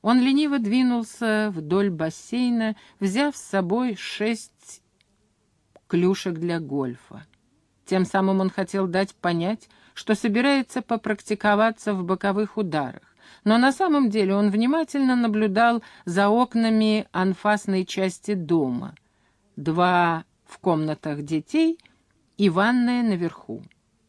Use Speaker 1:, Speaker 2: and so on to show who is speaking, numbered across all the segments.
Speaker 1: Он лениво двинулся вдоль бассейна, взяв с собой 6 клюшек для гольфа. Тем самым он хотел дать понять, что собирается попрактиковаться в боковых ударах, но на самом деле он внимательно наблюдал за окнами анфасной части дома. 2 в комнатах детей и ванная наверху.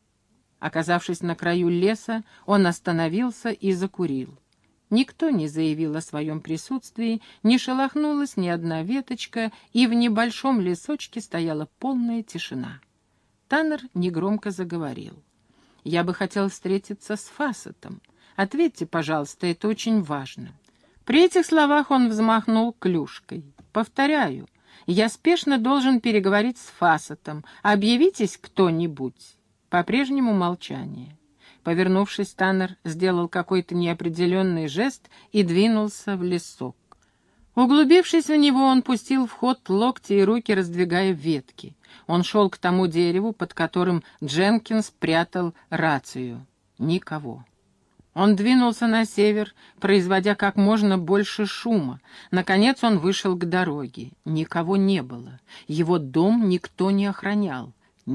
Speaker 1: Оказавшись на краю леса, он остановился и закурил. Никто не заявил о своем присутствии, не шелохнулась ни одна веточка, и в небольшом лесочке стояла полная тишина. Таннер негромко заговорил. «Я бы хотел встретиться с Фассетом. Ответьте, пожалуйста, это очень важно». При этих словах он взмахнул клюшкой. «Повторяю, я спешно должен переговорить с Фассетом. Объявитесь кто-нибудь». По-прежнему молчание. Повернувшись, Таннер сделал какой-то неопределенный жест и двинулся в лесок. Углубившись в него, он пустил в ход локти и руки, раздвигая ветки. Он шел к тому дереву, под которым Дженкинс прятал рацию. Никого. Он двинулся на север, производя как можно больше шума. Наконец он вышел к дороге. Никого не было. Его дом никто не охранял.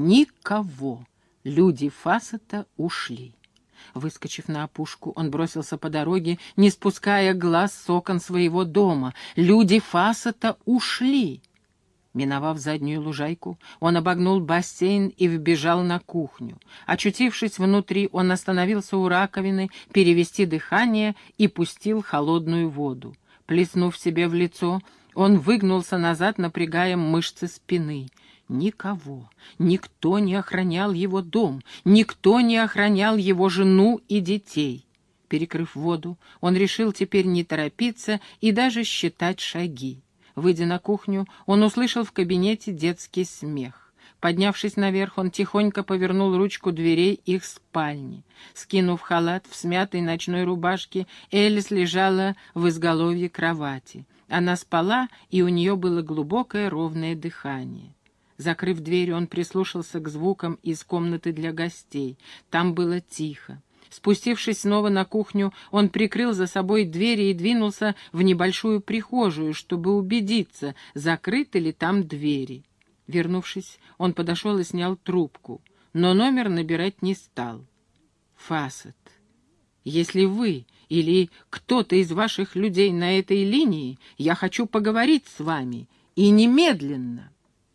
Speaker 1: Никого. Люди Фассета ушли. Выскочив на опушку, он бросился по дороге, не спуская глаз с окон своего дома. Люди Фассета ушли. Миновав заднюю лужайку, он обогнул бассейн и вбежал на кухню. Очутившись внутри, он остановился у раковины, перевести дыхание и пустил холодную воду. Плеснув себе в лицо, он выгнулся назад, напрягая мышцы спины. Никого, никто не охранял его дом, никто не охранял его жену и детей. Перекрыв воду, он решил теперь не торопиться и даже считать шаги. Выйдя на кухню, он услышал в кабинете детский смех. Поднявшись наверх, он тихонько повернул ручку дверей их спальни. Скинув халат в смятой ночной рубашке, Элис лежала в изголовье кровати. Она спала, и у нее было глубокое ровное дыхание. Закрыв дверь, он прислушался к звукам из комнаты для гостей. Там было тихо. Спустившись снова на кухню, он прикрыл за собой двери и двинулся в небольшую прихожую, чтобы убедиться, закрыты ли там двери. Вернувшись, он подошел и снял трубку, но номер набирать не стал. «Фассет, если вы или кто-то из ваших людей на этой линии, я хочу поговорить с вами, и немедленно».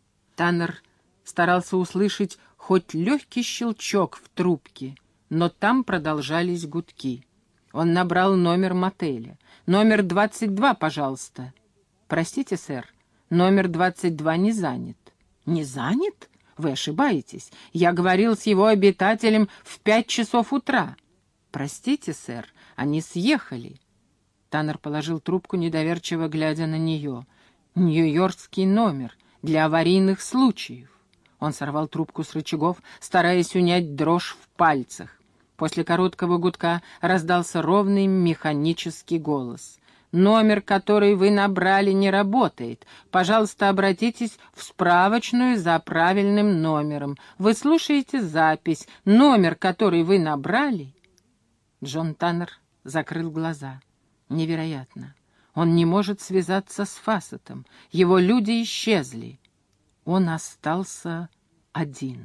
Speaker 1: Таннер старался услышать хоть легкий щелчок в трубке, но там продолжались гудки. Он набрал номер мотеля. «Номер 22, пожалуйста». «Простите, сэр, номер 22 не занят». «Не занят? Вы ошибаетесь. Я говорил с его обитателем в 5 часов утра». «Простите, сэр, они съехали». Таннер положил трубку, недоверчиво глядя на нее. «Нью-Йоркский номер. Для аварийных случаев». Он сорвал трубку с рычагов, стараясь унять дрожь в пальцах. После короткого гудка раздался ровный механический голос. «Номер, который вы набрали, не работает. Пожалуйста, обратитесь в справочную за правильным номером. Вы слушаете запись. Номер, который вы набрали...» Джон Таннер закрыл глаза. Невероятно. Он не может связаться с Фассетом. Его люди исчезли. Он остался один.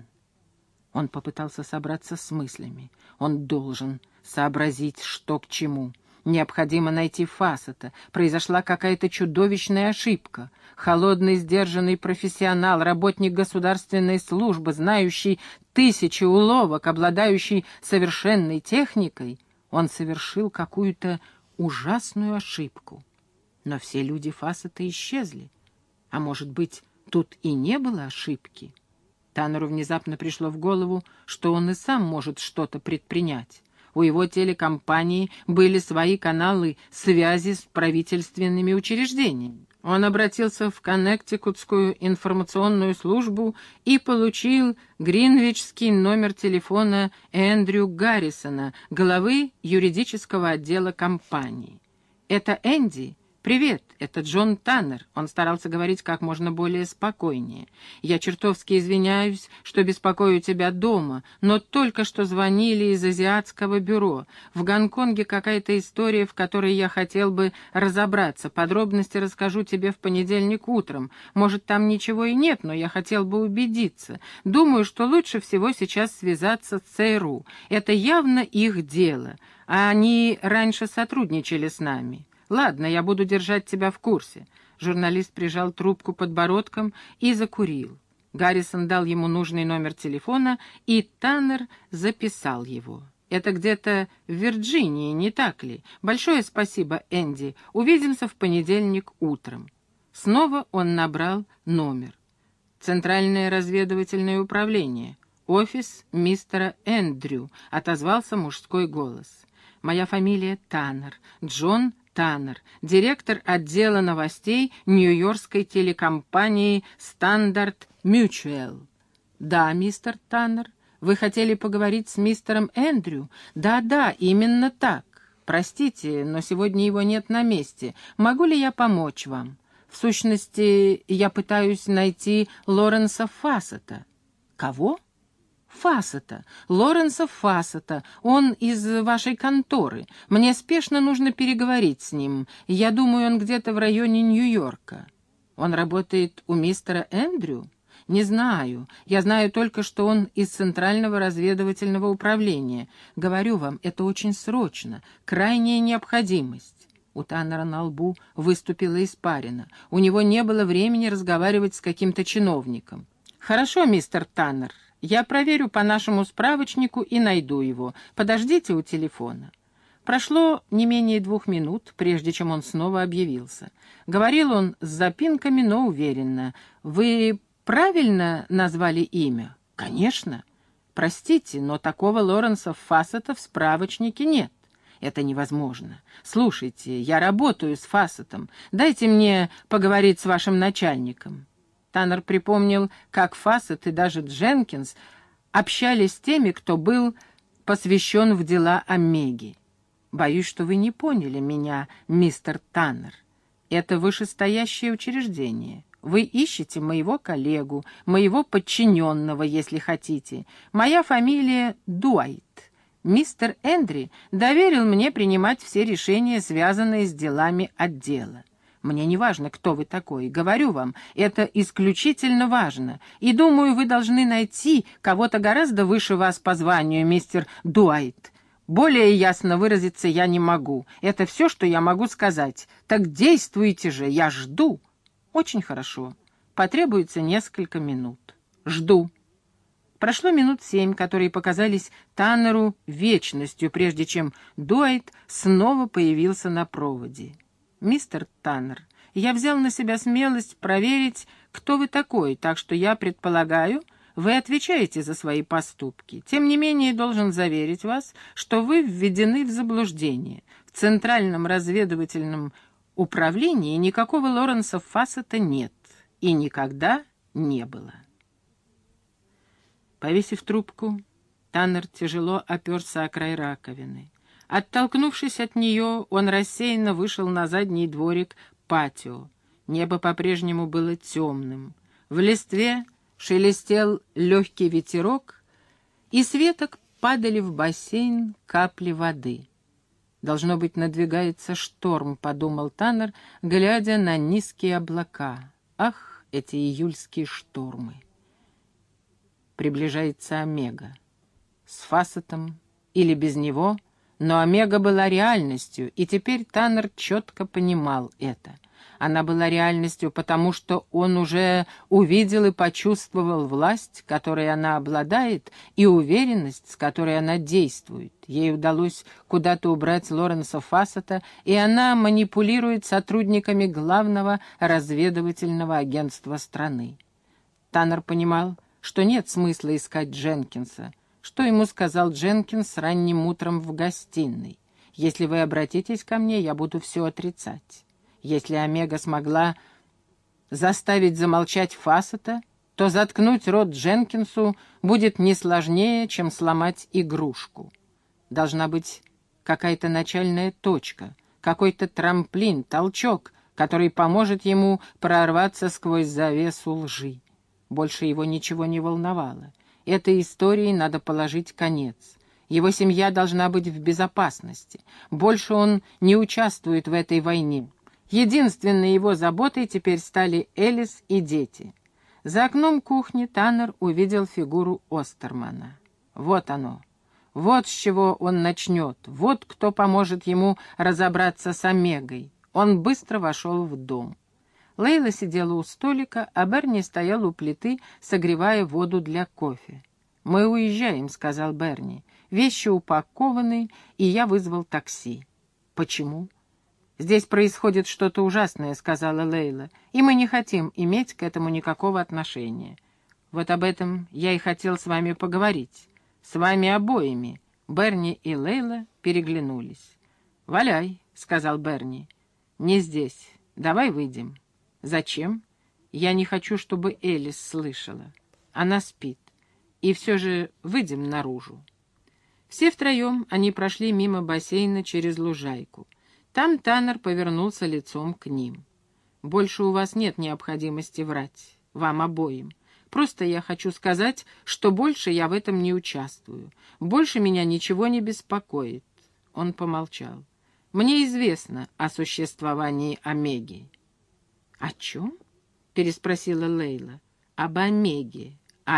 Speaker 1: Он попытался собраться с мыслями. Он должен сообразить, что к чему. Необходимо найти Фассета. Произошла какая-то чудовищная ошибка. Холодный, сдержанный профессионал, работник государственной службы, знающий 1000 уловок, обладающий совершенной техникой, он совершил какую-то ужасную ошибку. Но все люди Фассета исчезли. А может быть, тут и не было ошибки? Таннеру внезапно пришло в голову, что он и сам может что-то предпринять. У его телекомпании были свои каналы связи с правительственными учреждениями. Он обратился в Коннектикутскую информационную службу и получил гринвичский номер телефона Эндрю Гаррисона, главы юридического отдела компании. «Это Энди», «Привет, это Джон Таннер». Он старался говорить как можно более спокойнее. «Я чертовски извиняюсь, что беспокою тебя дома, но только что звонили из азиатского бюро. В Гонконге какая-то история, в которой я хотел бы разобраться. Подробности расскажу тебе в понедельник утром. Может, там ничего и нет, но я хотел бы убедиться. Думаю, что лучше всего сейчас связаться с ЦРУ. Это явно их дело, а они раньше сотрудничали с нами». «Ладно, я буду держать тебя в курсе». Журналист прижал трубку подбородком и закурил. Гаррисон дал ему нужный номер телефона, и Таннер записал его. «Это где-то в Вирджинии, не так ли? Большое спасибо, Энди. Увидимся в понедельник утром». Снова он набрал номер. «Центральное разведывательное управление. Офис мистера Эндрю», — отозвался мужской голос. «Моя фамилия Таннер. Джон Таннер, директор отдела новостей нью-йоркской телекомпании «Стандарт Мьючуэлл». «Да, мистер Таннер, вы хотели поговорить с мистером Эндрю?» «Да, именно так. Простите, но сегодня его нет на месте. Могу ли я помочь вам? В сущности, я пытаюсь найти Лоренса Фассета». «Кого?» «Фассета, Лоренса Фассета. Он из вашей конторы. Мне спешно нужно переговорить с ним. Я думаю, он где-то в районе Нью-Йорка». «Он работает у мистера Эндрю?» «Не знаю. Я знаю только, что он из Центрального разведывательного управления. Говорю вам, это очень срочно, крайняя необходимость». У Таннера на лбу выступила испарина. У него не было времени разговаривать с каким-то чиновником. «Хорошо, мистер Таннер. Я проверю по нашему справочнику и найду его. Подождите у телефона». Прошло не менее 2 минут, прежде чем он снова объявился. Говорил он с запинками, но уверенно. «Вы правильно назвали имя?» «Конечно. Простите, но такого Лоренса Фассета в справочнике нет». «Это невозможно. Слушайте, я работаю с Фассетом. Дайте мне поговорить с вашим начальником». Таннер припомнил, как Фассет и даже Дженкинс общались с теми, кто был посвящен в дела Омеги. «Боюсь, что вы не поняли меня, мистер Таннер. Это вышестоящее учреждение. Вы ищете моего коллегу, моего подчиненного, если хотите. Моя фамилия Дуайт. Мистер Эндри доверил мне принимать все решения, связанные с делами отдела. Мне не важно, кто вы такой. Говорю вам, это исключительно важно. И думаю, вы должны найти кого-то гораздо выше вас по званию, мистер Дуайт. Более ясно выразиться я не могу. Это все, что я могу сказать. Так действуйте же, я жду». «Очень хорошо. Потребуется несколько минут. Жду». Прошло минут 7, которые показались Таннеру вечностью, прежде чем Дуайт снова появился на проводе. «Мистер Таннер, я взял на себя смелость проверить, кто вы такой, так что я предполагаю, вы отвечаете за свои поступки. Тем не менее, должен заверить вас, что вы введены в заблуждение. В Центральном разведывательном управлении никакого Лоренса Фассета нет и никогда не было». Повесив трубку, Таннер тяжело оперся о край раковины. Оттолкнувшись от нее, он рассеянно вышел на задний дворик патио. Небо по-прежнему было темным. В листве шелестел легкий ветерок, и с веток падали в бассейн капли воды. «Должно быть, надвигается шторм», — подумал Таннер, глядя на низкие облака. «Ах, эти июльские штормы!» Приближается Омега. С Фассетом или без него, но Омега была реальностью, и теперь Таннер четко понимал это. Она была реальностью, потому что он уже увидел и почувствовал власть, которой она обладает, и уверенность, с которой она действует. Ей удалось куда-то убрать Лоренса Фассета, и она манипулирует сотрудниками главного разведывательного агентства страны. Таннер понимал, что нет смысла искать Дженкинса. Что ему сказал Дженкинс ранним утром в гостиной? «Если вы обратитесь ко мне, я буду все отрицать». Если Омега смогла заставить замолчать Фассета, то заткнуть рот Дженкинсу будет не сложнее, чем сломать игрушку. Должна быть какая-то начальная точка, какой-то трамплин, толчок, который поможет ему прорваться сквозь завесу лжи. Больше его ничего не волновало. Этой истории надо положить конец. Его семья должна быть в безопасности. Больше он не участвует в этой войне. Единственной его заботой теперь стали Элис и дети. За окном кухни Таннер увидел фигуру Остермана. Вот оно. Вот с чего он начнет. Вот кто поможет ему разобраться с Омегой. Он быстро вошел в дом. Лейла сидела у столика, а Берни стоял у плиты, согревая воду для кофе. «Мы уезжаем», — сказал Берни. «Вещи упакованы, и я вызвал такси». «Почему?» «Здесь происходит что-то ужасное», — сказала Лейла, «и мы не хотим иметь к этому никакого отношения. Вот об этом я и хотел с вами поговорить. С вами обоими». Берни и Лейла переглянулись. «Валяй», — сказал Берни. «Не здесь. Давай выйдем». «Зачем?» «Я не хочу, чтобы Элис слышала. Она спит. И все же выйдем наружу». Все втроем они прошли мимо бассейна через лужайку. Там Таннер повернулся лицом к ним. «Больше у вас нет необходимости врать. Вам обоим. Просто я хочу сказать, что больше я в этом не участвую. Больше меня ничего не беспокоит». Он помолчал. «Мне известно о существовании Омеги». «О чем?» — переспросила Лейла. «Об Омеге».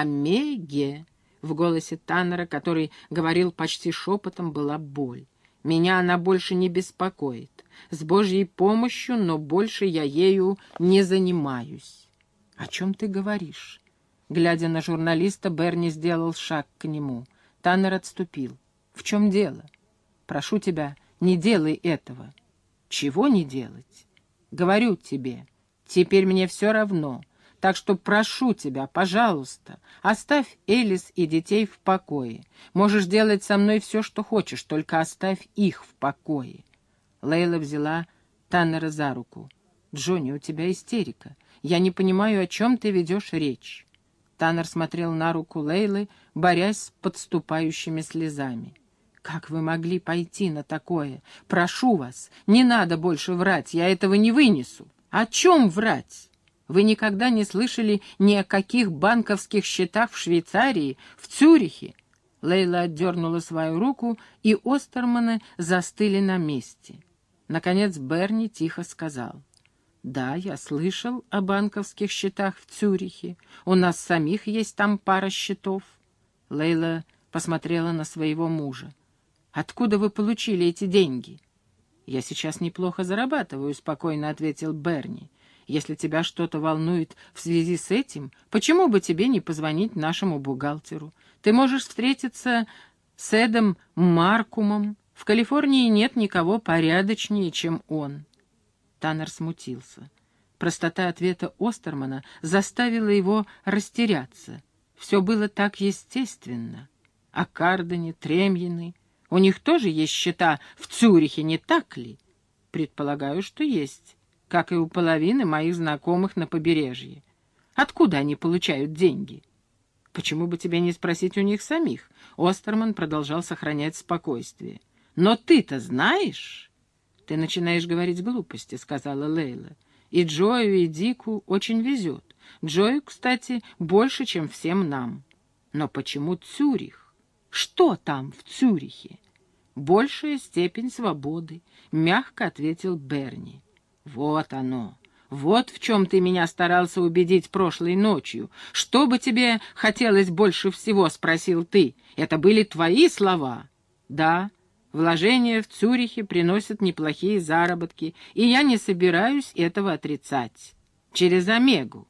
Speaker 1: «Омеге!» В голосе Таннера, который говорил почти шепотом, была боль. «Меня она больше не беспокоит. С Божьей помощью, но больше я ею не занимаюсь». «О чем ты говоришь?» Глядя на журналиста, Берни сделал шаг к нему. Таннер отступил. «В чем дело? Прошу тебя, не делай этого». «Чего не делать?» «Говорю тебе, теперь мне все равно. Так что прошу тебя, пожалуйста, оставь Элис и детей в покое. Можешь делать со мной все, что хочешь, только оставь их в покое». Лейла взяла Таннера за руку. «Джонни, у тебя истерика. Я не понимаю, о чем ты ведешь речь». Таннер смотрел на руку Лейлы, борясь с подступающими слезами. «Как вы могли пойти на такое? Прошу вас, не надо больше врать, я этого не вынесу». «О чем врать? Вы никогда не слышали ни о каких банковских счетах в Швейцарии, в Цюрихе?» Лейла отдернула свою руку, и Остерманы застыли на месте. Наконец Берни тихо сказал: «Да, я слышал о банковских счетах в Цюрихе. У нас самих есть там пара счетов». Лейла посмотрела на своего мужа. «Откуда вы получили эти деньги?» «Я сейчас неплохо зарабатываю», — спокойно ответил Берни. «Если тебя что-то волнует в связи с этим, почему бы тебе не позвонить нашему бухгалтеру? Ты можешь встретиться с Эдом Маркумом. В Калифорнии нет никого порядочнее, чем он». Таннер смутился. Простота ответа Остермана заставила его растеряться. Все было так естественно. О Кардене, Тремьины. У них тоже есть счета в Цюрихе, не так ли? Предполагаю, что есть, как и у половины моих знакомых на побережье. Откуда они получают деньги? Почему бы тебе не спросить у них самих? Остерман продолжал сохранять спокойствие. Но ты-то знаешь? Ты начинаешь говорить глупости, сказала Лейла. И Джою, и Дику очень везет. Джою, кстати, больше, чем всем нам. Но почему Цюрих? Что там в Цюрихе? Большая степень свободы, мягко ответил Берни. Вот оно. Вот в чем ты меня старался убедить прошлой ночью. Что бы тебе хотелось больше всего, спросил ты. Это были твои слова? Да, вложения в Цюрихе приносят неплохие заработки, и я не собираюсь этого отрицать. Через Омегу.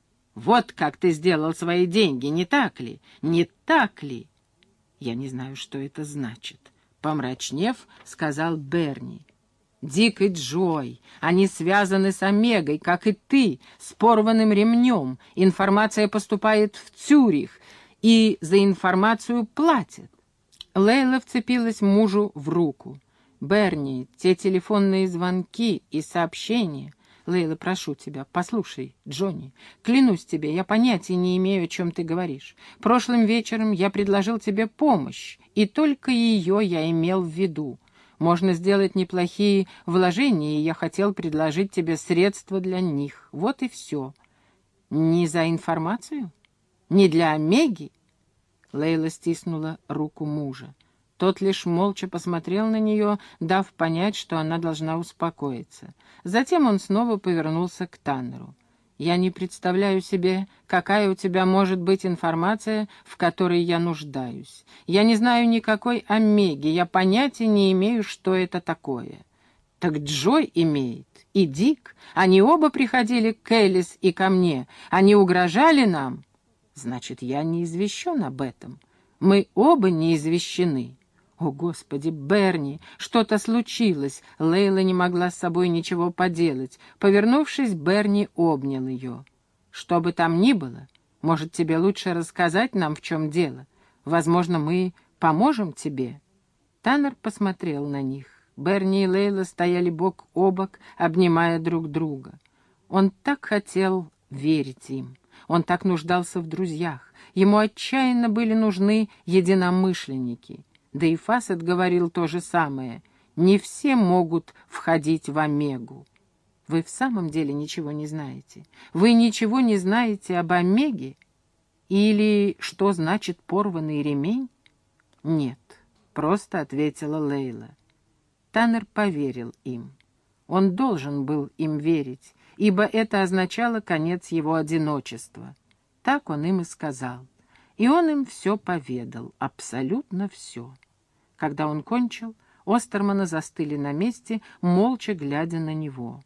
Speaker 1: Вот как ты сделал свои деньги, не так ли? Не так ли? Я не знаю, что это значит. Помрачнев, сказал Берни. Дик и Джой, они связаны с Омегой, как и ты, с порванным ремнем. Информация поступает в Цюрих, и за информацию платят. Лейла вцепилась мужу в руку. Берни, те телефонные звонки и сообщения... Лейла, прошу тебя, послушай, Джонни, клянусь тебе, я понятия не имею, о чем ты говоришь. Прошлым вечером я предложил тебе помощь, и только ее я имел в виду. Можно сделать неплохие вложения, и я хотел предложить тебе средства для них. Вот и все. Не за информацию? Не для Омеги?» Лейла стиснула руку мужа. Тот лишь молча посмотрел на нее, дав понять, что она должна успокоиться. Затем он снова повернулся к Таннеру. «Я не представляю себе, какая у тебя может быть информация, в которой я нуждаюсь. Я не знаю никакой Омеги, я понятия не имею, что это такое». «Так Джой имеет, и Дик. Они оба приходили к Элис и ко мне. Они угрожали нам». «Значит, я не извещен об этом. Мы оба не извещены». «О, Господи, Берни, что-то случилось!» Лейла не могла с собой ничего поделать. Повернувшись, Берни обнял ее. «Что бы там ни было, может, тебе лучше рассказать нам, в чем дело? Возможно, мы поможем тебе?» Таннер посмотрел на них. Берни и Лейла стояли бок о бок, обнимая друг друга. Он так хотел верить им. Он так нуждался в друзьях. Ему отчаянно были нужны единомышленники. Да и Фасет говорил то же самое. Не все могут входить в Омегу. Вы в самом деле ничего не знаете? Вы ничего не знаете об Омеге? Или что значит порванный ремень? Нет, просто ответила Лейла. Таннер поверил им. Он должен был им верить, ибо это означало конец его одиночества. Так он им и сказал. И он им все поведал, абсолютно все. Когда он кончил, Остерманы застыли на месте, молча глядя на него.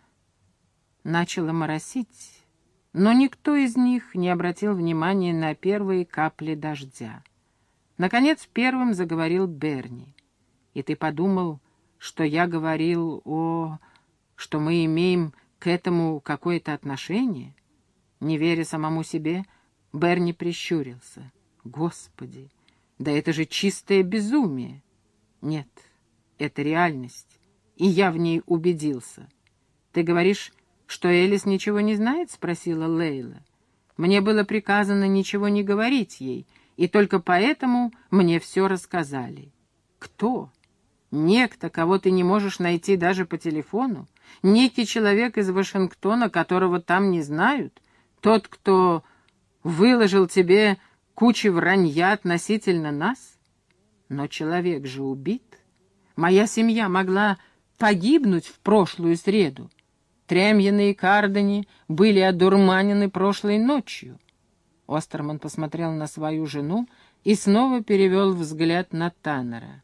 Speaker 1: Начало моросить, но никто из них не обратил внимания на первые капли дождя. Наконец первым заговорил Берни. «И ты подумал, что я говорил что мы имеем к этому какое-то отношение?» Не веря самому себе, Берни прищурился. «Господи, да это же чистое безумие!» «Нет, это реальность, и я в ней убедился». «Ты говоришь, что Элис ничего не знает?» — спросила Лейла. «Мне было приказано ничего не говорить ей, и только поэтому мне все рассказали». «Кто?» «Некто, кого ты не можешь найти даже по телефону? Некий человек из Вашингтона, которого там не знают? Тот, кто выложил тебе кучу вранья относительно нас? Но человек же убит. Моя семья могла погибнуть в прошлую среду. Трэмьены и Кардани были одурманены прошлой ночью». Остерман посмотрел на свою жену и снова перевел взгляд на Таннера.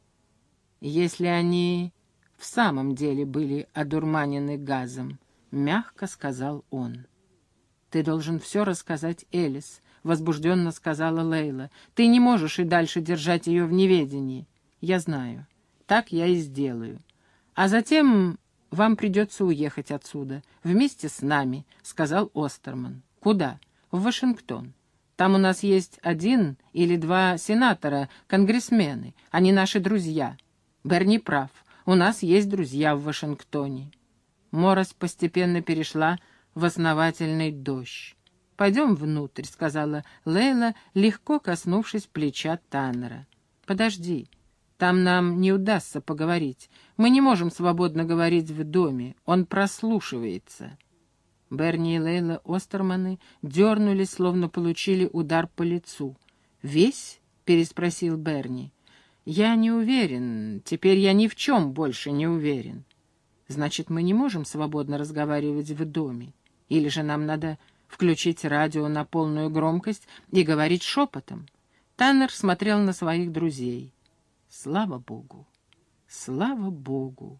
Speaker 1: «Если они в самом деле были одурманены газом», — мягко сказал он. «Ты должен все рассказать Элис», — возбужденно сказала Лейла. «Ты не можешь и дальше держать ее в неведении». «Я знаю. Так я и сделаю. А затем вам придется уехать отсюда, вместе с нами», — сказал Остерман. «Куда?» «В Вашингтон. Там у нас есть 1 или 2 сенатора, конгрессмены. Они наши друзья. Берни прав. У нас есть друзья в Вашингтоне». Морось постепенно перешла в основательный дождь. «Пойдем внутрь», — сказала Лейла, легко коснувшись плеча Таннера. «Подожди, там нам не удастся поговорить. Мы не можем свободно говорить в доме, он прослушивается». Берни и Лейла Остерманы дернулись, словно получили удар по лицу. «Весь?» — переспросил Берни. «Я не уверен. Теперь я ни в чем больше не уверен». «Значит, мы не можем свободно разговаривать в доме? Или же нам надо включить радио на полную громкость и говорить шепотом?» Таннер смотрел на своих друзей. «Слава Богу! Слава Богу!»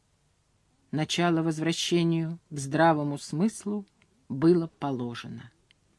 Speaker 1: Начало возвращению к здравому смыслу было положено.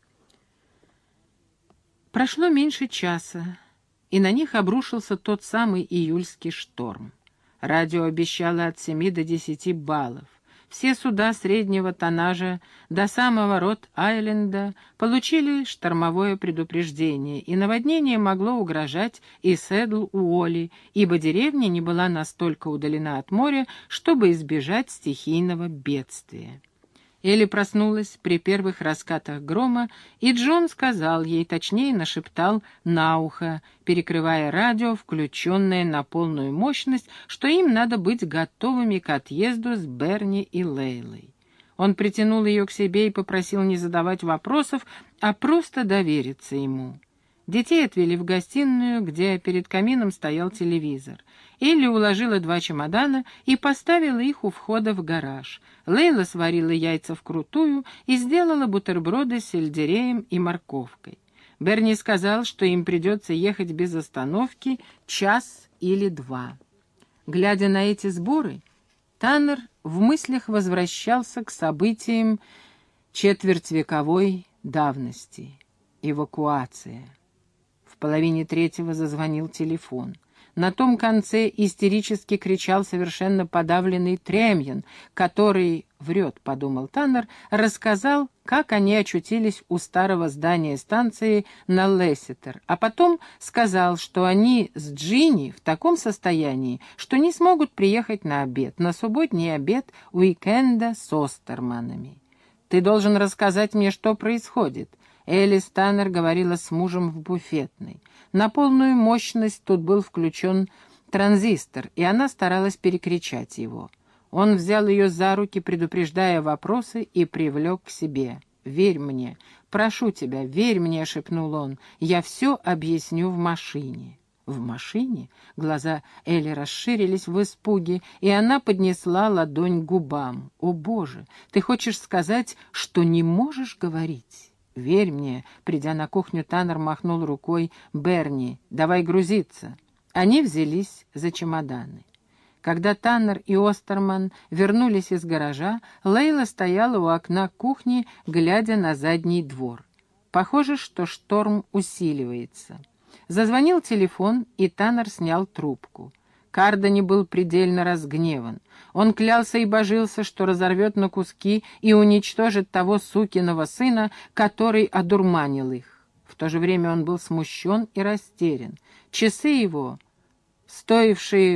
Speaker 1: Прошло меньше часа, и на них обрушился тот самый июльский шторм. Радио обещало от 7 до 10 баллов. Все суда среднего тоннажа до самого Рот-Айленда получили штормовое предупреждение, и наводнение могло угрожать и Седл-Уолли, ибо деревня не была настолько удалена от моря, чтобы избежать стихийного бедствия. Элли проснулась при первых раскатах грома, и Джон сказал ей, точнее нашептал на ухо, перекрывая радио, включенное на полную мощность, что им надо быть готовыми к отъезду с Берни и Лейлой. Он притянул ее к себе и попросил не задавать вопросов, а просто довериться ему. Детей отвели в гостиную, где перед камином стоял телевизор. Элли уложила 2 чемодана и поставила их у входа в гараж. Лейла сварила яйца вкрутую и сделала бутерброды с сельдереем и морковкой. Берни сказал, что им придется ехать без остановки 1 или 2 часа. Глядя на эти сборы, Таннер в мыслях возвращался к событиям четвертьвековой давности. Эвакуация. В 2:30 зазвонил телефон. На том конце истерически кричал совершенно подавленный Тремьен, который, врет, подумал Таннер, рассказал, как они очутились у старого здания станции на Лесситер, а потом сказал, что они с Джинни в таком состоянии, что не смогут приехать на обед, на субботний обед уикенда с Остерманами. «Ты должен рассказать мне, что происходит». Элис Таннер говорила с мужем в буфетной. На полную мощность тут был включен транзистор, и она старалась перекричать его. Он взял ее за руки, предупреждая вопросы, и привлек к себе. «Верь мне, прошу тебя, верь мне», — шепнул он, — «я все объясню в машине». «В машине?» — глаза Элли расширились в испуге, и она поднесла ладонь к губам. «О, Боже, ты хочешь сказать, что не можешь говорить?» «Верь мне», — придя на кухню, Таннер махнул рукой Берни, «давай грузиться». Они взялись за чемоданы. Когда Таннер и Остерман вернулись из гаража, Лейла стояла у окна кухни, глядя на задний двор. Похоже, что шторм усиливается. Зазвонил телефон, и Таннер снял трубку. Кардани был предельно разгневан. Он клялся и божился, что разорвет на куски и уничтожит того сукиного сына, который одурманил их. В то же время он был смущен и растерян. Часы его, стоившие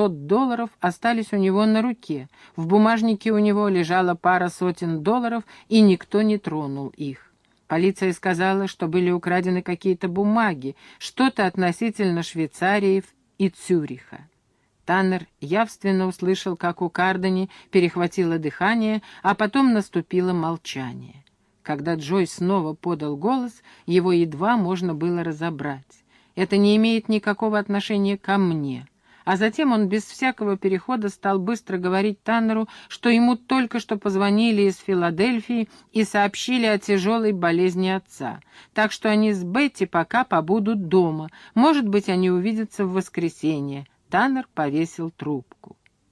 Speaker 1: $800, остались у него на руке. В бумажнике у него лежала пара сотен долларов, и никто не тронул их. Полиция сказала, что были украдены какие-то бумаги, что-то относительно Швейцарии и Цюриха. Таннер явственно услышал, как у Кардани перехватило дыхание, а потом наступило молчание. Когда Джой снова подал голос, его едва можно было разобрать. «Это не имеет никакого отношения ко мне». А затем он без всякого перехода стал быстро говорить Таннеру, что ему только что позвонили из Филадельфии и сообщили о тяжелой болезни отца. Так что они с Бетти пока побудут дома. Может быть, они увидятся в воскресенье. Таннер повесил трубку.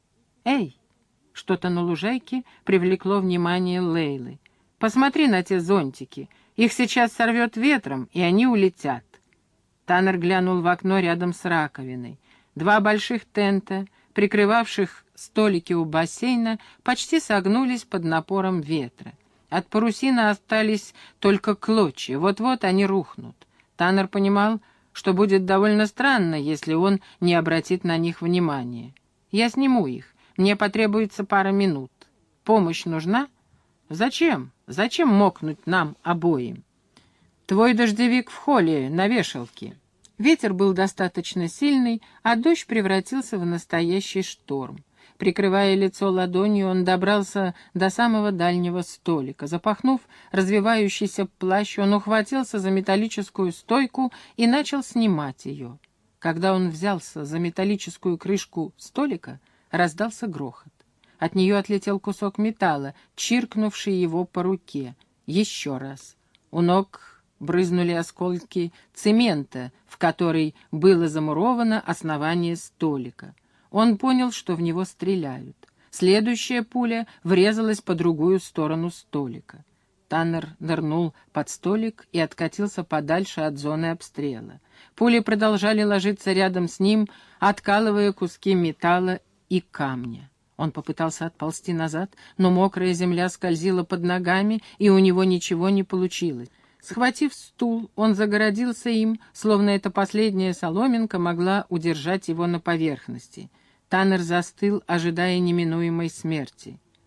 Speaker 1: «Эй!» — что-то на лужайке привлекло внимание Лейлы. «Посмотри на те зонтики. Их сейчас сорвет ветром, и они улетят». Таннер глянул в окно рядом с раковиной. 2 больших тента, прикрывавших столики у бассейна, почти согнулись под напором ветра. От парусины остались только клочья, вот-вот они рухнут. Таннер понимал, что будет довольно странно, если он не обратит на них внимания. «Я сниму их. Мне потребуется пара минут. Помощь нужна?» «Зачем? Зачем мокнуть нам обоим?» «Твой дождевик в холле, на вешалке». Ветер был достаточно сильный, а дождь превратился в настоящий шторм. Прикрывая лицо ладонью, он добрался до самого дальнего столика. Запахнув развивающийся плащ, он ухватился за металлическую стойку и начал снимать ее. Когда он взялся за металлическую крышку столика, раздался грохот. От нее отлетел кусок металла, чиркнувший его по руке. Еще раз. У ног брызнули осколки цемента, в который было замуровано основание столика. Он понял, что в него стреляют. Следующая пуля врезалась по другую сторону столика. Таннер нырнул под столик и откатился подальше от зоны обстрела. Пули продолжали ложиться рядом с ним, откалывая куски металла и камня. Он попытался отползти назад, но мокрая земля скользила под ногами, и у него ничего не получилось. Схватив стул, он загородился им, словно эта последняя соломинка могла удержать его на поверхности. Таннер застыл, ожидая неминуемой смерти.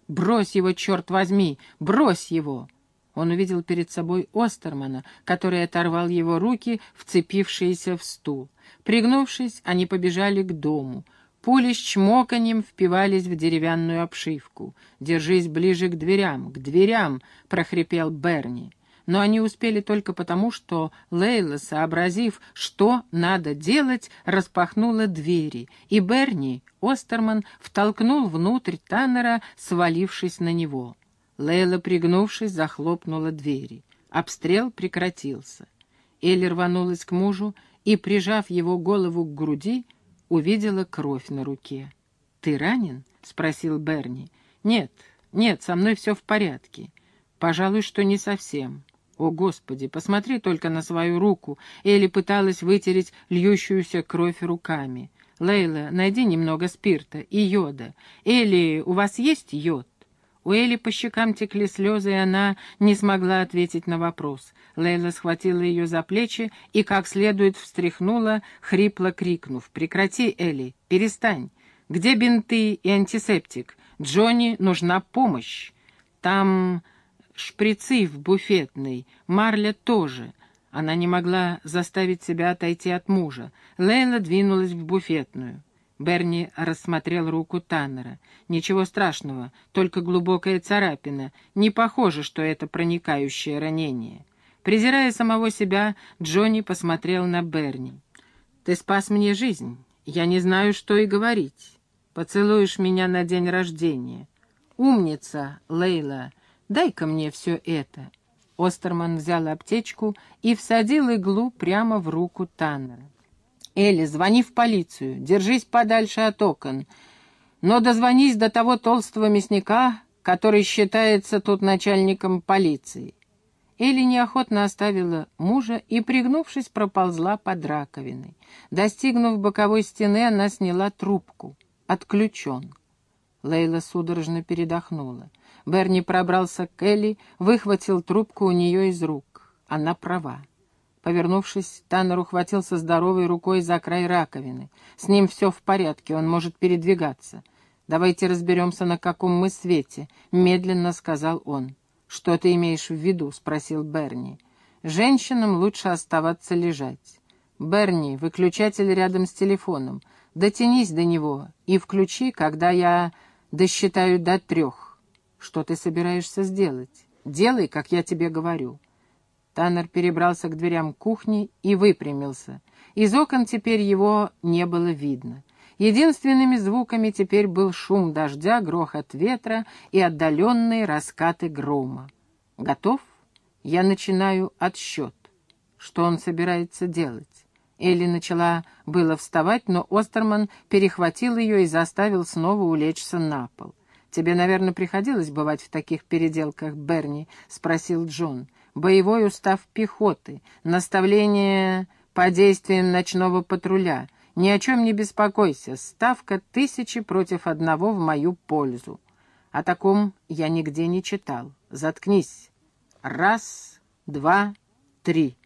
Speaker 1: «Брось его, черт возьми! Брось его!» Он увидел перед собой Остермана, который оторвал его руки, вцепившиеся в стул. Пригнувшись, они побежали к дому. Пули с чмоканьем впивались в деревянную обшивку. «Держись ближе к дверям!» — прохрипел Берни. Но они успели только потому, что Лейла, сообразив, что надо делать, распахнула двери, и Берни, Остерман, втолкнул внутрь Таннера, свалившись на него. Лейла, пригнувшись, захлопнула двери. Обстрел прекратился. Элли рванулась к мужу и, прижав его голову к груди, увидела кровь на руке. «Ты ранен?» — спросил Берни. «Нет, со мной все в порядке. Пожалуй, что не совсем». «О, Господи, посмотри только на свою руку!» Элли пыталась вытереть льющуюся кровь руками. «Лейла, найди немного спирта и йода. Элли, у вас есть йод?» У Элли по щекам текли слезы, и она не смогла ответить на вопрос. Лейла схватила ее за плечи и как следует встряхнула, хрипло крикнув: «Прекрати, Элли, перестань! Где бинты и антисептик? Джонни нужна помощь! Там шприцы в буфетной, Марля тоже». Она не могла заставить себя отойти от мужа. Лейла двинулась в буфетную. Берни рассмотрел руку Таннера. «Ничего страшного, только глубокая царапина. Не похоже, что это проникающее ранение». Презирая самого себя, Джонни посмотрел на Берни. «Ты спас мне жизнь. Я не знаю, что и говорить. Поцелуешь меня на день рождения. Умница, Лейла. Дай-ка мне все это». Остерман взял аптечку и всадил иглу прямо в руку Таннера. «Элли, звони в полицию, держись подальше от окон, но дозвонись до того толстого мясника, который считается тут начальником полиции». Элли неохотно оставила мужа и, пригнувшись, проползла под раковиной. Достигнув боковой стены, она сняла трубку. «Отключен». Лейла судорожно передохнула. Берни пробрался к Элли, выхватил трубку у нее из рук. Она права. Повернувшись, Таннер ухватился здоровой рукой за край раковины. «С ним все в порядке, он может передвигаться. Давайте разберемся, на каком мы свете», — медленно сказал он. «Что ты имеешь в виду?» — спросил Берни. «Женщинам лучше оставаться лежать. Берни, выключатель рядом с телефоном. Дотянись до него и включи, когда я досчитаю до 3. Что ты собираешься сделать? Делай, как я тебе говорю». Таннер перебрался к дверям кухни и выпрямился. Из окон теперь его не было видно. Единственными звуками теперь был шум дождя, грохот ветра и отдаленные раскаты грома. «Готов? Я начинаю отсчет». Что он собирается делать? Элли начала было вставать, но Остерман перехватил ее и заставил снова улечься на пол. «Тебе, наверное, приходилось бывать в таких переделках, Берни?» — спросил Джон. «Боевой устав пехоты, наставление по действиям ночного патруля. Ни о чем не беспокойся, ставка 1000 против 1 в мою пользу. О таком я нигде не читал. Заткнись. 1, 2, 3».